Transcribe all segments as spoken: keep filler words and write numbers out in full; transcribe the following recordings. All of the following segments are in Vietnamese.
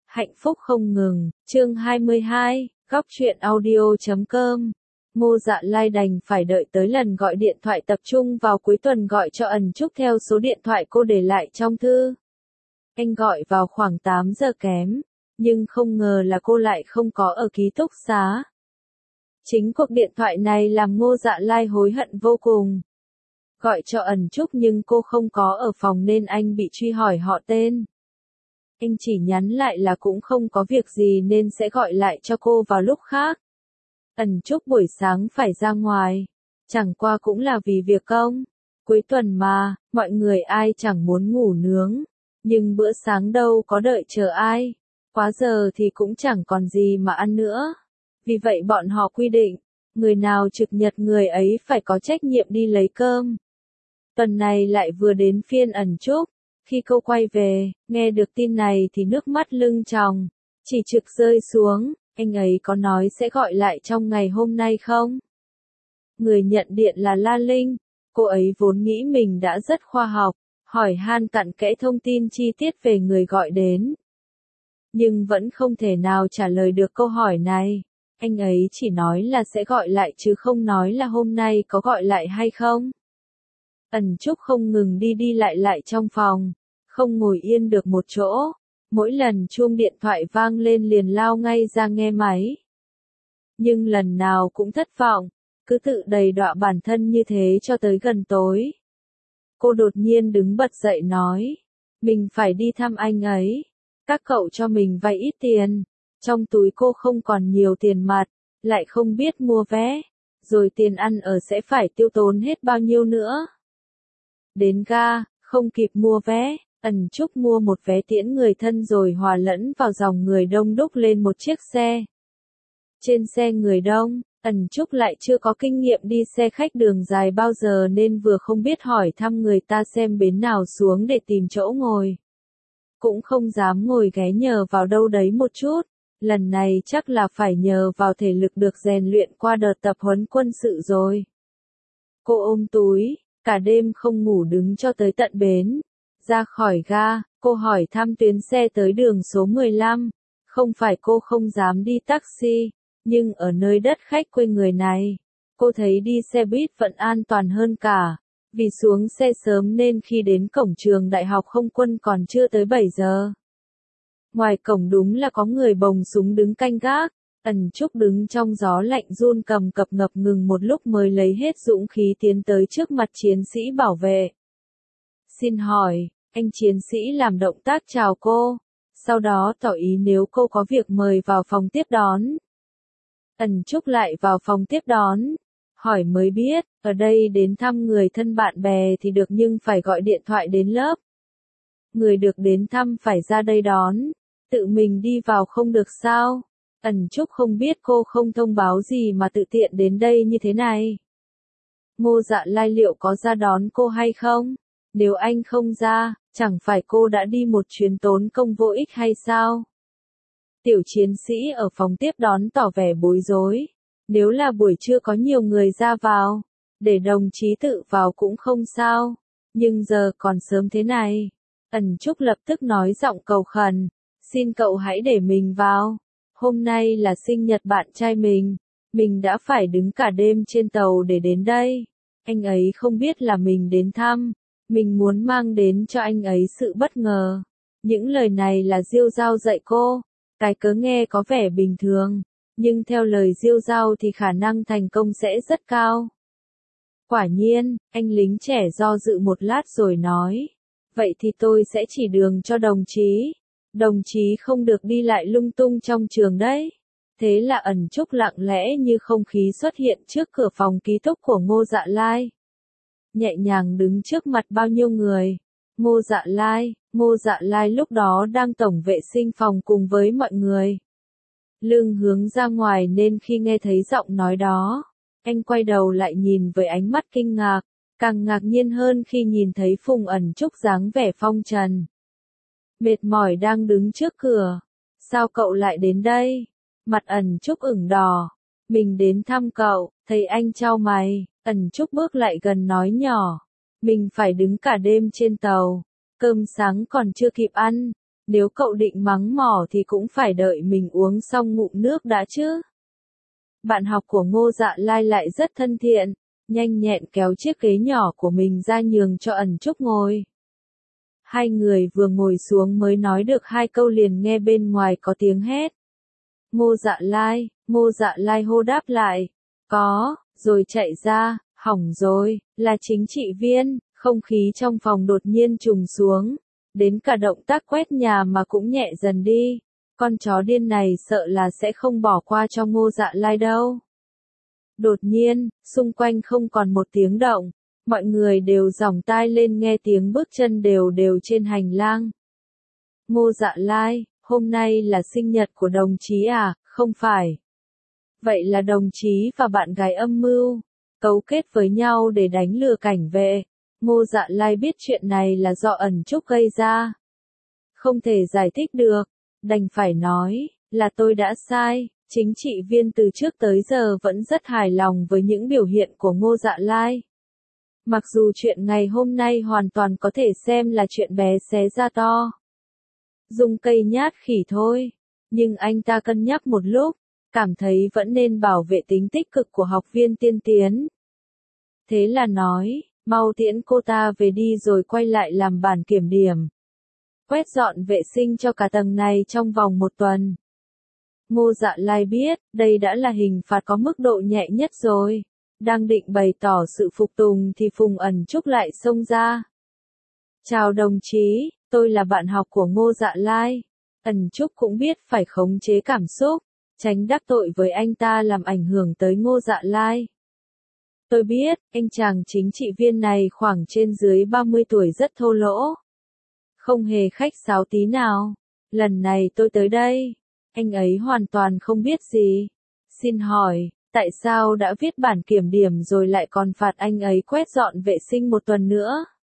Hạnh phúc không ngừng, chương hai mươi hai, góc truyện audio chấm com. Ngô Dạ Lai đành phải đợi tới lần gọi điện thoại tập trung vào cuối tuần gọi cho ẩn Trúc theo số điện thoại cô để lại trong thư. Anh gọi vào khoảng tám giờ kém, nhưng không ngờ là cô lại không có ở ký túc xá. Chính cuộc điện thoại này làm Ngô Dạ Lai hối hận vô cùng. Gọi cho ẩn Trúc nhưng cô không có ở phòng nên anh bị truy hỏi họ tên. Anh chỉ nhắn lại là cũng không có việc gì nên sẽ gọi lại cho cô vào lúc khác. Ẩn Trúc buổi sáng phải ra ngoài, chẳng qua cũng là vì việc công. Cuối tuần mà, mọi người ai chẳng muốn ngủ nướng, nhưng bữa sáng đâu có đợi chờ ai. Quá giờ thì cũng chẳng còn gì mà ăn nữa. Vì vậy bọn họ quy định, người nào trực nhật người ấy phải có trách nhiệm đi lấy cơm. Tuần này lại vừa đến phiên ẩn Trúc. Khi cô quay về, nghe được tin này thì nước mắt lưng tròng, chỉ trực rơi xuống. Anh ấy có nói sẽ gọi lại trong ngày hôm nay không? Người nhận điện là La Linh. Cô ấy vốn nghĩ mình đã rất khoa học, hỏi han cặn kẽ thông tin chi tiết về người gọi đến. Nhưng vẫn không thể nào trả lời được câu hỏi này. Anh ấy chỉ nói là sẽ gọi lại chứ không nói là hôm nay có gọi lại hay không. Ẩn Trúc không ngừng đi đi lại lại trong phòng, không ngồi yên được một chỗ. Mỗi lần chuông điện thoại vang lên liền lao ngay ra nghe máy. Nhưng lần nào cũng thất vọng, cứ tự đầy đọa bản thân như thế cho tới gần tối. Cô đột nhiên đứng bật dậy nói, mình phải đi thăm anh ấy. Các cậu cho mình vay ít tiền, trong túi cô không còn nhiều tiền mặt, lại không biết mua vé, rồi tiền ăn ở sẽ phải tiêu tốn hết bao nhiêu nữa. Đến ga, không kịp mua vé. Ẩn Trúc mua một vé tiễn người thân rồi hòa lẫn vào dòng người đông đúc lên một chiếc xe. Trên xe người đông, Ẩn Trúc lại chưa có kinh nghiệm đi xe khách đường dài bao giờ nên vừa không biết hỏi thăm người ta xem bến nào xuống để tìm chỗ ngồi. Cũng không dám ngồi ghé nhờ vào đâu đấy một chút, lần này chắc là phải nhờ vào thể lực được rèn luyện qua đợt tập huấn quân sự rồi. Cô ôm túi, cả đêm không ngủ đứng cho tới tận bến. Ra khỏi ga, cô hỏi thăm tuyến xe tới đường số mười lăm, không phải cô không dám đi taxi, nhưng ở nơi đất khách quê người này, cô thấy đi xe buýt vẫn an toàn hơn cả, vì xuống xe sớm nên khi đến cổng trường đại học không quân còn chưa tới bảy giờ. Ngoài cổng đúng là có người bồng súng đứng canh gác, Ẩn Trúc đứng trong gió lạnh run cầm cập ngập ngừng một lúc mới lấy hết dũng khí tiến tới trước mặt chiến sĩ bảo vệ. Xin hỏi, anh chiến sĩ làm động tác chào cô, sau đó tỏ ý nếu cô có việc mời vào phòng tiếp đón. Ẩn Trúc lại vào phòng tiếp đón, hỏi mới biết, ở đây đến thăm người thân bạn bè thì được nhưng phải gọi điện thoại đến lớp. Người được đến thăm phải ra đây đón, tự mình đi vào không được sao? Ẩn Trúc không biết cô không thông báo gì mà tự tiện đến đây như thế này. Ngô Dạ Lai liệu có ra đón cô hay không? Nếu anh không ra, chẳng phải cô đã đi một chuyến tốn công vô ích hay sao? Tiểu chiến sĩ ở phòng tiếp đón tỏ vẻ bối rối. Nếu là buổi trưa có nhiều người ra vào, để đồng chí tự vào cũng không sao. Nhưng giờ còn sớm thế này. Ẩn Trúc lập tức nói giọng cầu khẩn. Xin cậu hãy để mình vào. Hôm nay là sinh nhật bạn trai mình. Mình đã phải đứng cả đêm trên tàu để đến đây. Anh ấy không biết là mình đến thăm. Mình muốn mang đến cho anh ấy sự bất ngờ. Những lời này là Diêu Giao dạy cô. Cái cớ nghe có vẻ bình thường, nhưng theo lời Diêu Giao thì khả năng thành công sẽ rất cao. Quả nhiên, anh lính trẻ do dự một lát rồi nói. Vậy thì tôi sẽ chỉ đường cho đồng chí. Đồng chí không được đi lại lung tung trong trường đấy. Thế là Ẩn Trúc lặng lẽ như không khí xuất hiện trước cửa phòng ký túc của Ngô Dạ Lai. Nhẹ nhàng đứng trước mặt bao nhiêu người. Ngô Dạ Lai, Ngô Dạ Lai lúc đó đang tổng vệ sinh phòng cùng với mọi người. Lưng hướng ra ngoài nên khi nghe thấy giọng nói đó, anh quay đầu lại nhìn với ánh mắt kinh ngạc, càng ngạc nhiên hơn khi nhìn thấy Phùng Ẩn Trúc dáng vẻ phong trần. Mệt mỏi đang đứng trước cửa. Sao cậu lại đến đây? Mặt Ẩn Trúc ửng đỏ. Mình đến thăm cậu, thấy anh chau mày. Ẩn Trúc bước lại gần nói nhỏ. Mình phải đứng cả đêm trên tàu. Cơm sáng còn chưa kịp ăn. Nếu cậu định mắng mỏ thì cũng phải đợi mình uống xong ngụm nước đã chứ. Bạn học của Ngô Dạ Lai lại rất thân thiện, nhanh nhẹn kéo chiếc ghế nhỏ của mình ra nhường cho Ẩn Trúc ngồi. Hai người vừa ngồi xuống mới nói được hai câu liền nghe bên ngoài có tiếng hét. Ngô Dạ Lai, Ngô Dạ Lai hô đáp lại. Có, rồi chạy ra, hỏng rồi, là chính trị viên, không khí trong phòng đột nhiên trùng xuống. Đến cả động tác quét nhà mà cũng nhẹ dần đi. Con chó điên này sợ là sẽ không bỏ qua cho Ngô Dạ Lai đâu. Đột nhiên, xung quanh không còn một tiếng động. Mọi người đều giòng tai lên nghe tiếng bước chân đều đều trên hành lang. Ngô Dạ Lai, hôm nay là sinh nhật của đồng chí à, không phải. Vậy là đồng chí và bạn gái âm mưu, cấu kết với nhau để đánh lừa cảnh vệ. Ngô Dạ Lai biết chuyện này là do Ẩn Trúc gây ra. Không thể giải thích được, đành phải nói, là tôi đã sai. Chính trị viên từ trước tới giờ vẫn rất hài lòng với những biểu hiện của Ngô Dạ Lai. Mặc dù chuyện ngày hôm nay hoàn toàn có thể xem là chuyện bé xé ra to. Dùng cây nhát khỉ thôi. Nhưng anh ta cân nhắc một lúc, cảm thấy vẫn nên bảo vệ tính tích cực của học viên tiên tiến. Thế là nói, mau tiễn cô ta về đi rồi quay lại làm bản kiểm điểm. Quét dọn vệ sinh cho cả tầng này trong vòng một tuần. Ngô Dạ Lai biết, đây đã là hình phạt có mức độ nhẹ nhất rồi. Đang định bày tỏ sự phục tùng thì Phùng Ẩn Trúc lại xông ra. Chào đồng chí, tôi là bạn học của Ngô Dạ Lai. Ẩn Trúc cũng biết phải khống chế cảm xúc, tránh đắc tội với anh ta làm ảnh hưởng tới Ngô Dạ Lai. Tôi biết, anh chàng chính trị viên này khoảng trên dưới ba mươi tuổi rất thô lỗ. Không hề khách sáo tí nào. Lần này tôi tới đây, anh ấy hoàn toàn không biết gì. Xin hỏi, tại sao đã viết bản kiểm điểm rồi lại còn phạt anh ấy quét dọn vệ sinh một tuần nữa?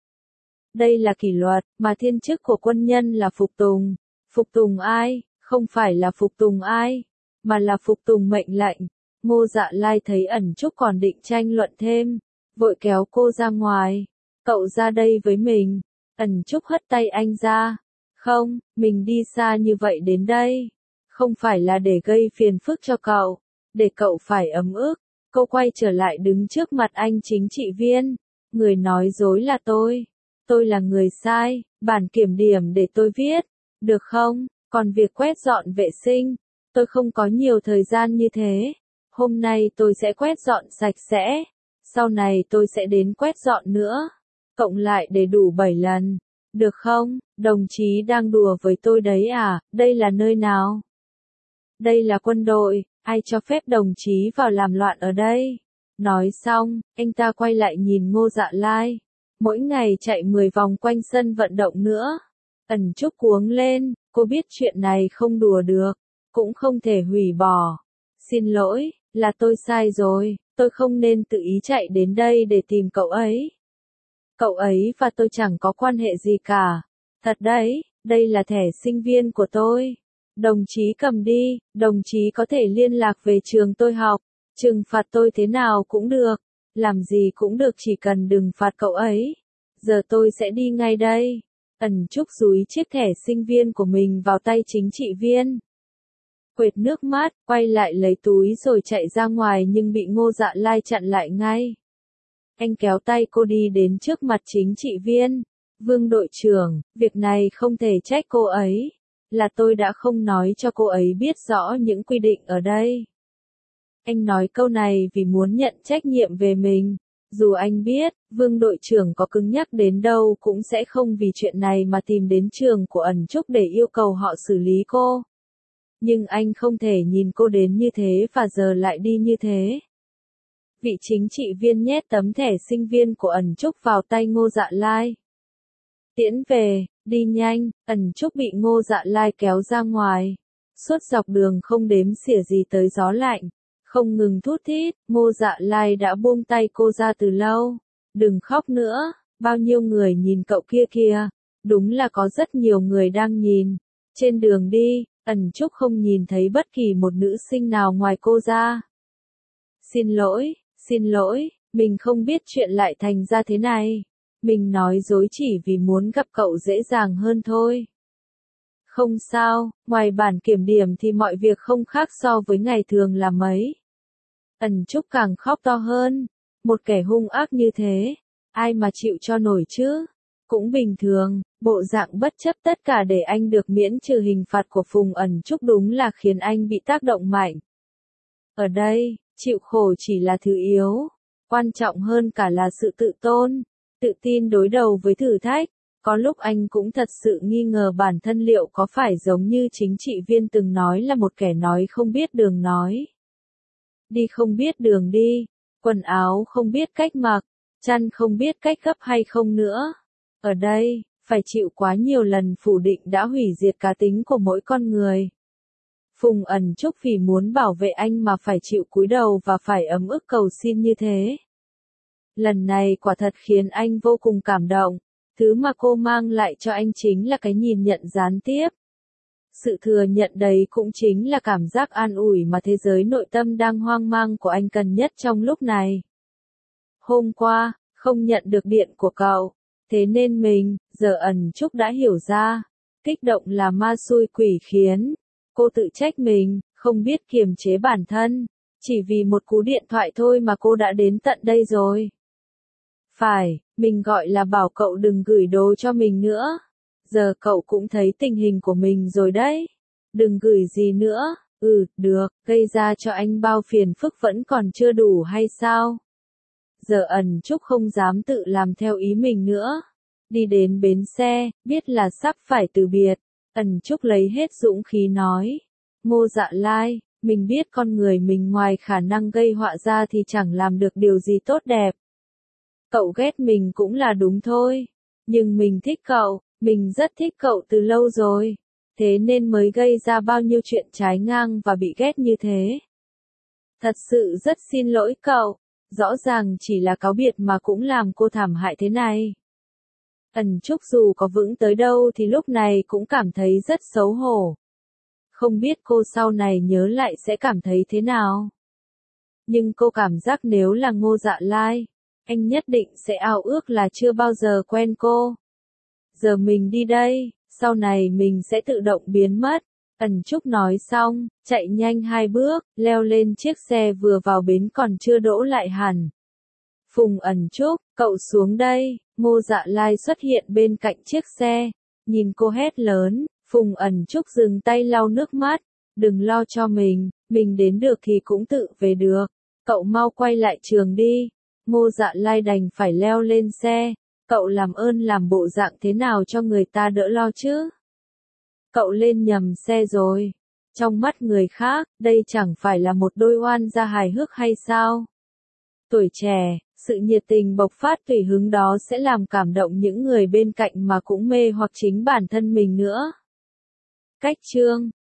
Đây là kỷ luật, mà thiên chức của quân nhân là phục tùng. Phục tùng ai? Không phải là phục tùng ai, mà là phục tùng mệnh lệnh. Ngô Dạ Lai thấy Ẩn Trúc còn định tranh luận thêm, vội kéo cô ra ngoài. Cậu ra đây với mình. Ẩn Trúc hất tay anh ra. Không, mình đi xa như vậy đến đây. Không phải là để gây phiền phức cho cậu, để cậu phải ấm ức. Cô quay trở lại đứng trước mặt anh chính trị viên. Người nói dối là tôi. Tôi là người sai, bản kiểm điểm để tôi viết. Được không? Còn việc quét dọn vệ sinh, tôi không có nhiều thời gian như thế. Hôm nay tôi sẽ quét dọn sạch sẽ. Sau này tôi sẽ đến quét dọn nữa. Cộng lại để đủ bảy lần. Được không? Đồng chí đang đùa với tôi đấy à? Đây là nơi nào? Đây là quân đội, ai cho phép đồng chí vào làm loạn ở đây? Nói xong, anh ta quay lại nhìn Ngô Dạ Lai. Mỗi ngày chạy mười vòng quanh sân vận động nữa. Ẩn Trúc cuống lên, cô biết chuyện này không đùa được, cũng không thể hủy bỏ. Xin lỗi, là tôi sai rồi, tôi không nên tự ý chạy đến đây để tìm cậu ấy. Cậu ấy và tôi chẳng có quan hệ gì cả. Thật đấy, đây là thẻ sinh viên của tôi. Đồng chí cầm đi, đồng chí có thể liên lạc về trường tôi học, trừng phạt tôi thế nào cũng được, làm gì cũng được chỉ cần đừng phạt cậu ấy. Giờ tôi sẽ đi ngay đây. Ẩn Trúc dúi chiếc thẻ sinh viên của mình vào tay chính trị viên. Quệt nước mắt, quay lại lấy túi rồi chạy ra ngoài nhưng bị Ngô Dạ Lai chặn lại ngay. Anh kéo tay cô đi đến trước mặt chính trị viên. Vương đội trưởng, việc này không thể trách cô ấy. Là tôi đã không nói cho cô ấy biết rõ những quy định ở đây. Anh nói câu này vì muốn nhận trách nhiệm về mình. Dù anh biết, Vương đội trưởng có cứng nhắc đến đâu cũng sẽ không vì chuyện này mà tìm đến trường của Ẩn Trúc để yêu cầu họ xử lý cô. Nhưng anh không thể nhìn cô đến như thế và giờ lại đi như thế. Vị chính trị viên nhét tấm thẻ sinh viên của Ẩn Trúc vào tay Ngô Dạ Lai. Tiễn về, đi nhanh. Ẩn Trúc bị Ngô Dạ Lai kéo ra ngoài. Suốt dọc đường không đếm xỉa gì tới gió lạnh. Không ngừng thút thít, Ngô Dạ Lai đã buông tay cô ra từ lâu. Đừng khóc nữa, bao nhiêu người nhìn cậu kia kìa. Đúng là có rất nhiều người đang nhìn. Trên đường đi, Ẩn Trúc không nhìn thấy bất kỳ một nữ sinh nào ngoài cô ra. Xin lỗi, xin lỗi, mình không biết chuyện lại thành ra thế này. Mình nói dối chỉ vì muốn gặp cậu dễ dàng hơn thôi. Không sao, ngoài bản kiểm điểm thì mọi việc không khác so với ngày thường là mấy. Ẩn Trúc càng khóc to hơn. Một kẻ hung ác như thế, ai mà chịu cho nổi chứ? Cũng bình thường, bộ dạng bất chấp tất cả để anh được miễn trừ hình phạt của Phùng Ẩn Trúc đúng là khiến anh bị tác động mạnh. Ở đây, chịu khổ chỉ là thứ yếu. Quan trọng hơn cả là sự tự tôn, tự tin đối đầu với thử thách. Có lúc anh cũng thật sự nghi ngờ bản thân liệu có phải giống như chính trị viên từng nói là một kẻ nói không biết đường nói. Đi không biết đường đi, quần áo không biết cách mặc, chăn không biết cách gấp hay không nữa. Ở đây, phải chịu quá nhiều lần phủ định đã hủy diệt cá tính của mỗi con người. Phùng Ẩn Trúc vì muốn bảo vệ anh mà phải chịu cúi đầu và phải ấm ức cầu xin như thế. Lần này quả thật khiến anh vô cùng cảm động. Thứ mà cô mang lại cho anh chính là cái nhìn nhận gián tiếp. Sự thừa nhận đấy cũng chính là cảm giác an ủi mà thế giới nội tâm đang hoang mang của anh cần nhất trong lúc này. Hôm qua, không nhận được điện của cậu, thế nên mình, giờ Ẩn Trúc đã hiểu ra. Kích động là ma xui quỷ khiến. Cô tự trách mình, không biết kiềm chế bản thân. Chỉ vì một cú điện thoại thôi mà cô đã đến tận đây rồi. Phải, mình gọi là bảo cậu đừng gửi đồ cho mình nữa. Giờ cậu cũng thấy tình hình của mình rồi đấy. Đừng gửi gì nữa. Ừ, được, gây ra cho anh bao phiền phức vẫn còn chưa đủ hay sao? Giờ Ẩn Trúc không dám tự làm theo ý mình nữa. Đi đến bến xe, biết là sắp phải từ biệt. Ẩn Trúc lấy hết dũng khí nói. Ngô Dạ Lai, mình biết con người mình ngoài khả năng gây họa ra thì chẳng làm được điều gì tốt đẹp. Cậu ghét mình cũng là đúng thôi. Nhưng mình thích cậu, mình rất thích cậu từ lâu rồi. Thế nên mới gây ra bao nhiêu chuyện trái ngang và bị ghét như thế. Thật sự rất xin lỗi cậu. Rõ ràng chỉ là cáo biệt mà cũng làm cô thảm hại thế này. Ẩn Trúc dù có vững tới đâu thì lúc này cũng cảm thấy rất xấu hổ. Không biết cô sau này nhớ lại sẽ cảm thấy thế nào. Nhưng cô cảm giác nếu là Ngô Dạ Lai, anh nhất định sẽ ao ước là chưa bao giờ quen cô. Giờ mình đi đây, sau này mình sẽ tự động biến mất. Ẩn Trúc nói xong, chạy nhanh hai bước, leo lên chiếc xe vừa vào bến còn chưa đỗ lại hẳn. Phùng Ẩn Trúc, cậu xuống đây. Ngô Dạ Lai xuất hiện bên cạnh chiếc xe, nhìn cô hét lớn. Phùng Ẩn Trúc dừng tay lau nước mắt. Đừng lo cho mình, mình đến được thì cũng tự về được. Cậu mau quay lại trường đi. Ngô Dạ Lai đành phải leo lên xe. Cậu làm ơn làm bộ dạng thế nào cho người ta đỡ lo chứ? Cậu lên nhầm xe rồi. Trong mắt người khác, đây chẳng phải là một đôi oan gia hài hước hay sao? Tuổi trẻ, sự nhiệt tình bộc phát tùy hứng đó sẽ làm cảm động những người bên cạnh mà cũng mê hoặc chính bản thân mình nữa. Cách chương